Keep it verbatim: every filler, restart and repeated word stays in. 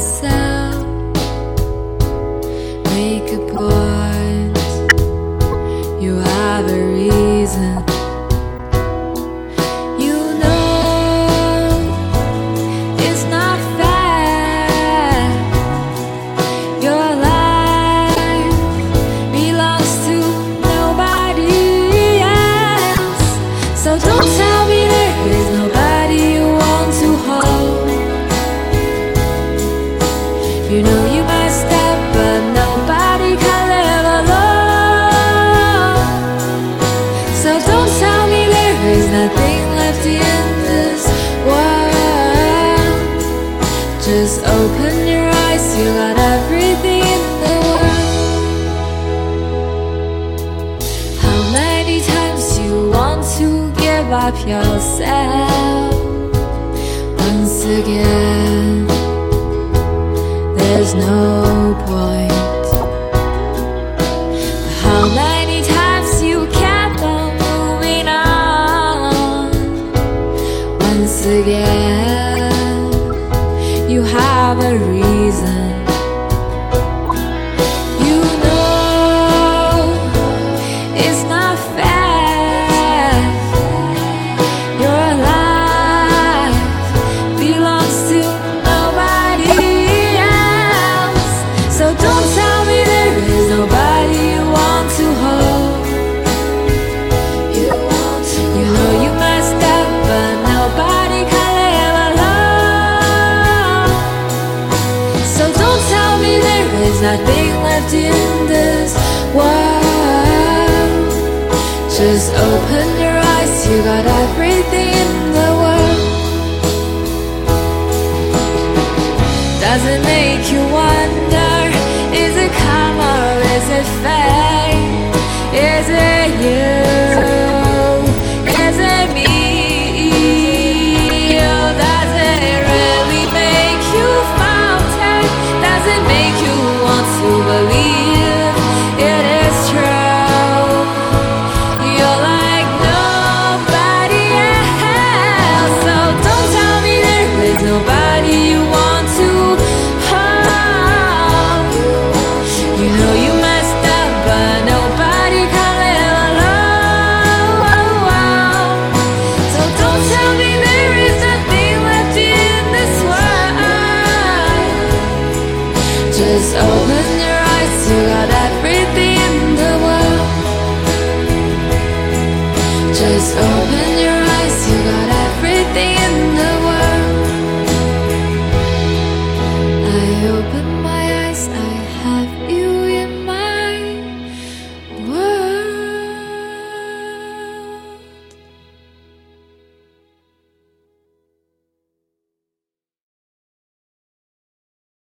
yourself, make a point. You have a reason. You know it's not fair. Your life belongs to nobody else. So don't tell me there is nobody you want to hold. You know you messed up, but nobody can live alone. So don't tell me there is nothing left in this world. Just open your eyes, you got everything in the world. How many times you want to give up yourself? Once again, there's no point. But how many times you kept on moving on? Once again, you have a reason. You know it's not fair. Your life belongs to nobody else. So don't tell me there is nobody you want to hold. You want to You know you messed up, but nobody can live alone. So don't tell me there is nothing left in this world. Just open your eyes, you got everything in the world. Does it make you wonder, is it karma or is it fate? Is it you? Is it me? Oh, does it really make you falter? Does it make you want to believe it is true? You're like nobody else. So don't tell me there is nobody you want to hold. You know you messed up, but nobody can live alone. So don't tell me there is nothing left in this world. Just open your eyes, you got everything in the world. Just open